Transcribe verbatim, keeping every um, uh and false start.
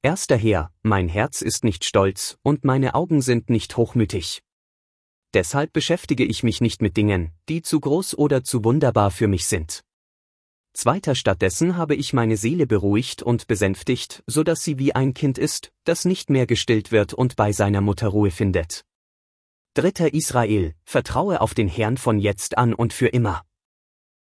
Erster Herr, mein Herz ist nicht stolz und meine Augen sind nicht hochmütig. Deshalb beschäftige ich mich nicht mit Dingen, die zu groß oder zu wunderbar für mich sind. Zweiter Stattdessen habe ich meine Seele beruhigt und besänftigt, so dass sie wie ein Kind ist, das nicht mehr gestillt wird und bei seiner Mutter Ruhe findet. Dritter Israel, vertraue auf den Herrn von jetzt an und für immer.